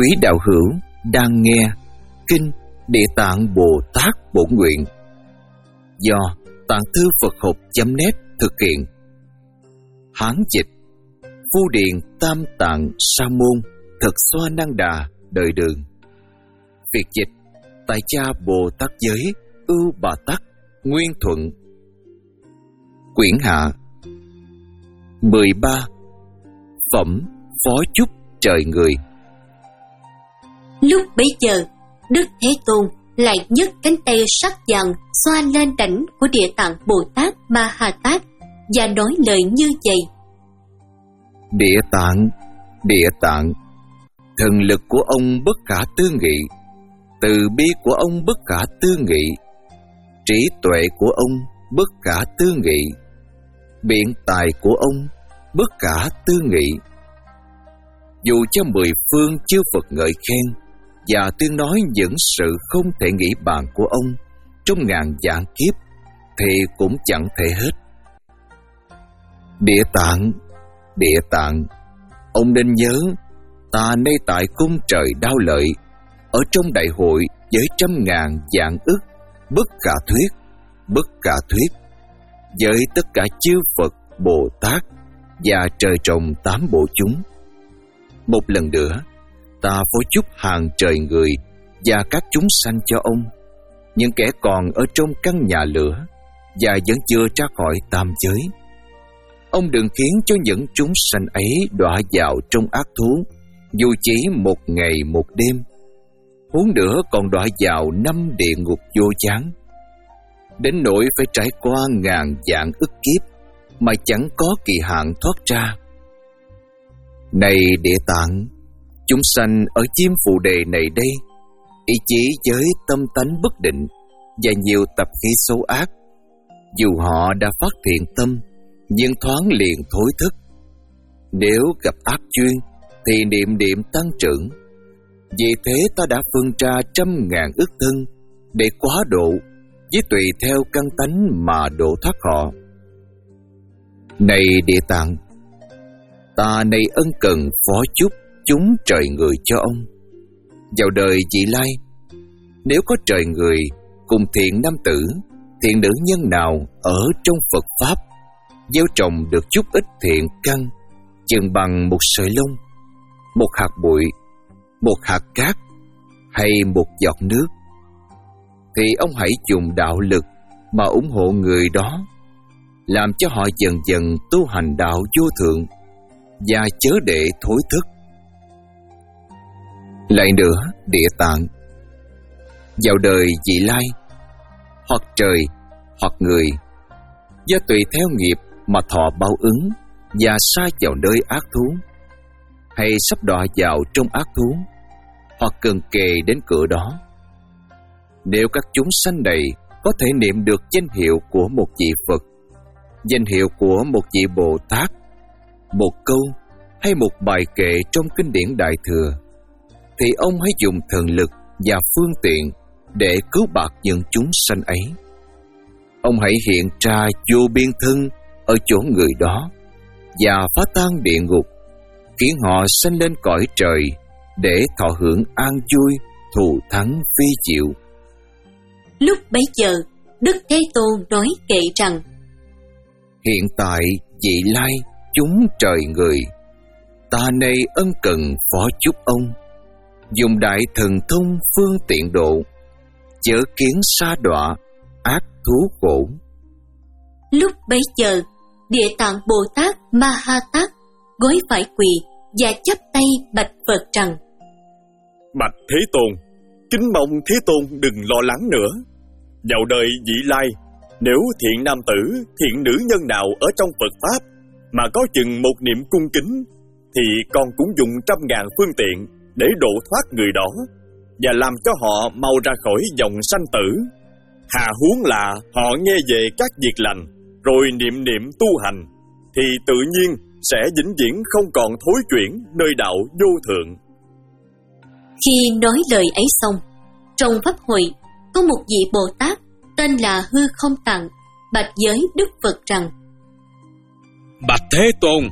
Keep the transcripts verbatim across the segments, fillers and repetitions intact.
Quý đạo hữu đang nghe Kinh Địa Tạng Bồ Tát Bổn Nguyện do Tạng Thư Phật Học chấm net thực hiện. Hán dịch: Phu Điền Tam Tạng Sa Môn Thật Xoa Năng Đà Đời Đường. Việt dịch: Tại Cha Bồ Tát Giới Ưu Bà Tắc Nguyên Thuận. Quyển hạ mười ba. Phẩm Phó Chúc Trời Người. Lúc bấy giờ, Đức Thế Tôn lại nhấc cánh tay sắc vàng xoa lên đảnh của Địa Tạng Bồ Tát Ma Ha Tát và nói lời như vậy: Địa Tạng, Địa Tạng, thần lực của ông bất khả tư nghị, từ bi của ông bất khả tư nghị, trí tuệ của ông bất khả tư nghị, biện tài của ông bất khả tư nghị. Dù cho mười phương chư Phật ngợi khen và tuyên nói những sự không thể nghĩ bàn của ông trong ngàn vạn kiếp thì cũng chẳng thể hết. Địa Tạng, Địa Tạng, ông nên nhớ, ta nay tại cung trời Đao Lợi, ở trong đại hội với trăm ngàn vạn ức bất khả thuyết, bất khả thuyết, với tất cả chư Phật, Bồ Tát và trời trồng tám bộ chúng. Một lần nữa, ta phó chúc hàng trời người và các chúng sanh cho ông, những kẻ còn ở trong căn nhà lửa và vẫn chưa ra khỏi tam giới. Ông đừng khiến cho những chúng sanh ấy đọa vào trong ác thú, dù chỉ một ngày một đêm, huống nữa còn đọa vào năm địa ngục vô chán, đến nỗi phải trải qua ngàn vạn ức kiếp mà chẳng có kỳ hạn thoát ra. Này Địa Tạng, chúng sanh ở chim phù đề này đây, ý chí với tâm tánh bất định và nhiều tập khí xấu ác, dù họ đã phát thiện tâm, nhưng thoáng liền thối thức. Nếu gặp ác chuyên thì niệm niệm tăng trưởng. Vì thế ta đã phân ra trăm ngàn ức thân để quá độ, với tùy theo căn tánh mà độ thoát họ. Này Địa Tạng, ta nay ân cần phó chúc chúng trời người cho ông. Vào đời vị lai, nếu có trời người cùng thiện nam tử, thiện nữ nhân nào ở trong Phật Pháp, gieo trồng được chút ít thiện căn, chừng bằng một sợi lông, một hạt bụi, một hạt cát hay một giọt nước, thì ông hãy dùng đạo lực mà ủng hộ người đó, làm cho họ dần dần tu hành đạo vô thượng và chớ để thối thức. Lại nữa, Địa Tạng, vào đời vị lai, hoặc trời hoặc người, do tùy theo nghiệp mà thọ báo ứng và sa vào nơi ác thú, hay sắp đọa vào trong ác thú, hoặc gần kề đến cửa đó. Nếu các chúng sanh này có thể niệm được danh hiệu của một vị Phật, danh hiệu của một vị Bồ Tát, một câu hay một bài kệ trong kinh điển Đại Thừa, thì ông hãy dùng thần lực và phương tiện để cứu bạc những chúng sanh ấy. Ông hãy hiện ra vô biên thân ở chỗ người đó và phá tan địa ngục, khiến họ sanh lên cõi trời để thọ hưởng an vui, thù thắng phi diệu. Lúc bấy giờ, Đức Thế Tôn nói kệ rằng: Hiện tại vị lai chúng trời người, ta nay ân cần phó chúc ông, dùng đại thần thông phương tiện độ, chớ kiến sa đọa ác thú khổ. Lúc bấy giờ, Địa Tạng Bồ Tát Ma Ha Tát gối phải quỳ và chắp tay bạch Phật rằng: Bạch Thế Tôn, kính mong Thế Tôn đừng lo lắng nữa. Vào đời vị lai, nếu thiện nam tử, thiện nữ nhân nào ở trong Phật Pháp mà có chừng một niệm cung kính, thì con cũng dùng trăm ngàn phương tiện để độ thoát người đó và làm cho họ mau ra khỏi dòng sanh tử. Hà huống là họ nghe về các việc lành rồi niệm niệm tu hành, thì tự nhiên sẽ vĩnh viễn không còn thối chuyển nơi đạo vô thượng. Khi nói lời ấy xong, trong pháp hội có một vị Bồ Tát tên là Hư Không Tạng bạch với Đức Phật rằng: Bạch Thế Tôn,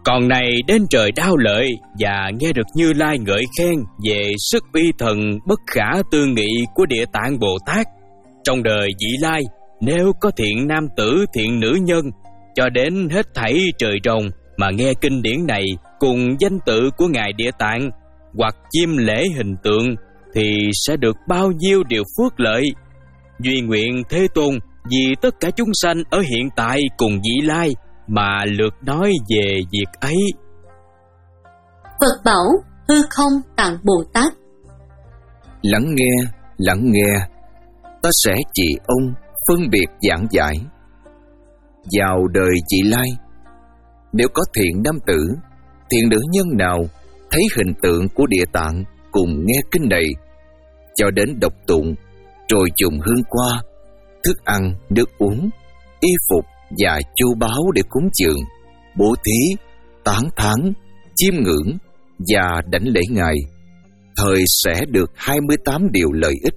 Còn này đến trời Đao Lợi và nghe được Như Lai ngợi khen về sức uy thần bất khả tư nghị của Địa Tạng Bồ Tát. Trong đời vị lai, nếu có thiện nam tử, thiện nữ nhân, cho đến hết thảy trời rồng mà nghe kinh điển này cùng danh tự của Ngài Địa Tạng hoặc chiêm lễ hình tượng, thì sẽ được bao nhiêu điều phước lợi. Duy nguyện Thế Tôn vì tất cả chúng sanh ở hiện tại cùng vị lai mà lược nói về việc ấy. Phật bảo Hư Không Tạng Bồ Tát: Lắng nghe, lắng nghe, ta sẽ chỉ ông phân biệt giảng giải. Vào đời vị lai, nếu có thiện nam tử, thiện nữ nhân nào thấy hình tượng của Địa Tạng cùng nghe kinh này, cho đến đọc tụng, rồi dùng hương qua, thức ăn, nước uống, y phục và chu báu để cúng dường, bố thí, tán thán, chiêm ngưỡng và đảnh lễ Ngài, thời sẽ được hai mươi tám điều lợi ích.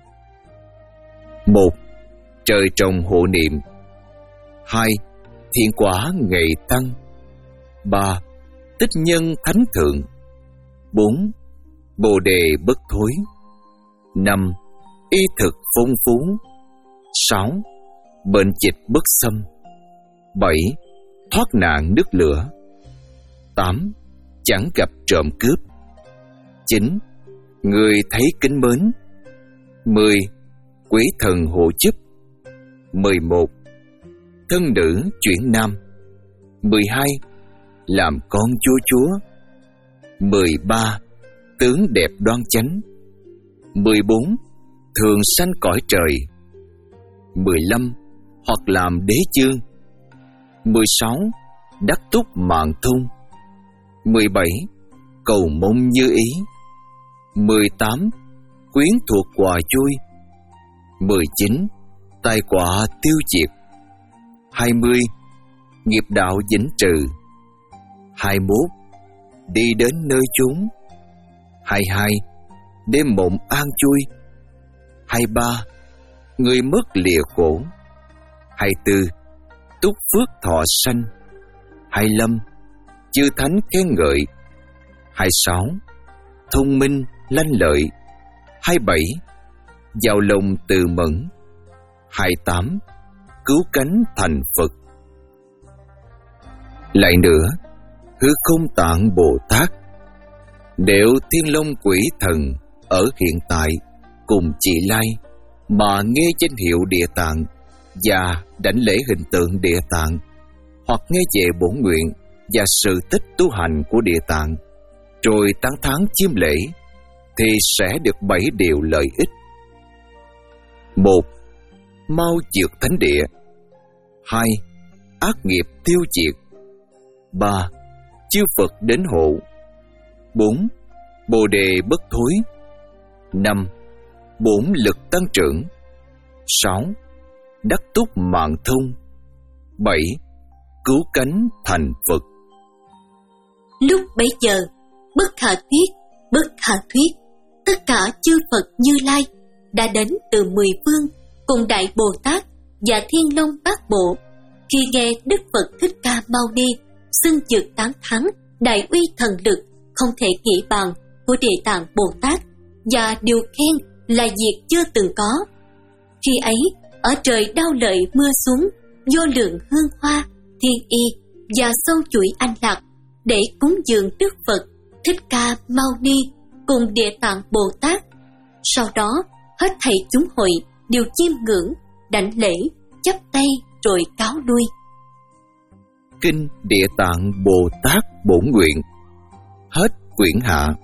Một. Trời trồng hộ niệm. Hai. Thiện quả ngày tăng. Ba. Tích nhân thánh thượng. Bốn. Bồ đề bất thối. Năm. Y thực phong phú. Sáu. Bệnh dịch bất xâm. Bảy. Thoát nạn nước lửa. Tám. Chẳng gặp trộm cướp. Chín. Người thấy kính mến. Mười. Quỷ thần hộ giúp. Mười một. Thân nữ chuyển nam. Mười hai. Làm con chúa chúa. Mười ba. Tướng đẹp đoan chánh. Mười bốn. Thường sanh cõi trời. Mười lăm. Hoặc làm đế chương. Mười sáu. Đắc túc mạng thung. Mười bảy. Cầu mong như ý. Mười tám. Quyến thuộc quà chui. Mười chín. Tai quả tiêu diệt. Hai mươi. Nghiệp đạo vĩnh trừ. Hai mốt. Đi đến nơi chốn. Hai hai. Đêm mộng an chui. Hai ba. Người mất lìa khổ. Hai tư. Túc phước thọ sanh. Hai lăm. Chư thánh khen ngợi. Hai sáu. Thông minh lanh lợi. Hai bảy. Giàu lòng từ mẫn. Hai tám. Cứu cánh thành Phật. Lại nữa, Hư Không Tạng Bồ Tát, nếu Thiên Long Quỷ Thần ở hiện tại cùng chị lai mà nghe danh hiệu Địa Tạng và đảnh lễ hình tượng Địa Tạng, hoặc nghe về bổn nguyện và sự tích tu hành của Địa Tạng, rồi tán thán chiêm lễ, thì sẽ được bảy điều lợi ích. Một. Mau diệt thánh địa. Hai. Ác nghiệp tiêu diệt. Ba. Chư Phật đến hộ. Bốn. Bồ đề bất thối. Năm. Bổn lực tăng trưởng. Sáu. Đắc túc mạng thông. Bảy. Cứu cánh thành Phật. Lúc bấy giờ, bất khả thuyết, bất khả thuyết, tất cả chư Phật Như Lai đã đến từ mười phương cùng Đại Bồ Tát và Thiên Long Bát Bộ, khi nghe Đức Phật Thích Ca Mâu Ni xưng dực tán thán đại uy thần lực không thể nghĩ bàn của Địa Tạng Bồ Tát, và điều khen là việc chưa từng có. Khi ấy, ở trời Đao Lợi mưa xuống vô lượng hương hoa, thiên y và sâu chuỗi anh lạc để cúng dường Đức Phật Thích Ca Mâu Ni cùng Địa Tạng Bồ Tát. Sau đó, hết thảy chúng hội đều chiêm ngưỡng, đảnh lễ, chắp tay rồi cáo lui. Kinh Địa Tạng Bồ Tát Bổn Nguyện. Hết quyển hạ.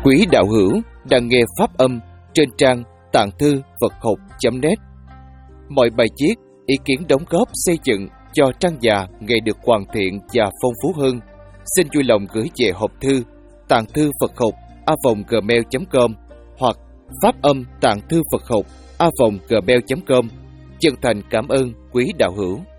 Quý đạo hữu đang nghe pháp âm trên trang tạng thư Phật học chấm net. Mọi bài viết, ý kiến đóng góp xây dựng cho trang già ngày được hoàn thiện và phong phú hơn, xin vui lòng gửi về hộp thư tạng thư Phật học a vòng gmail chấm com hoặc pháp âm tạng thư Phật học a vòng gmail chấm com. Chân thành cảm ơn quý đạo hữu.